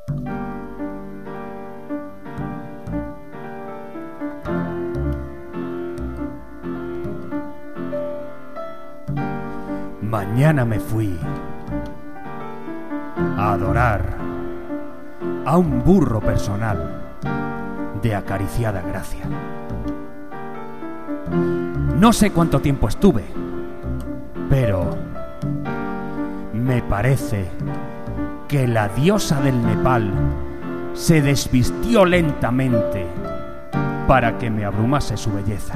Mañana me fui a adorar a un burro personal de acariciada gracia. No sé cuánto tiempo estuve, pero me parece que la diosa del Nepal se desvistió lentamente para que me abrumase su belleza.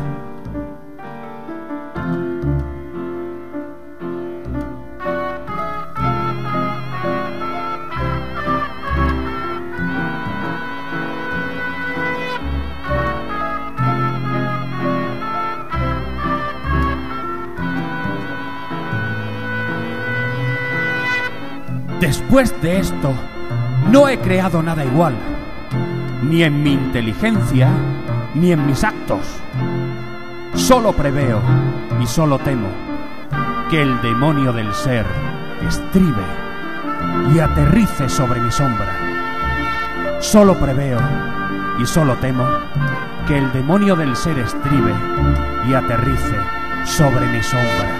Después de esto, no he creado nada igual, ni en mi inteligencia, ni en mis actos. Solo preveo y solo temo que el demonio del ser estribe y aterrice sobre mi sombra. Solo preveo y solo temo que el demonio del ser estribe y aterrice sobre mi sombra.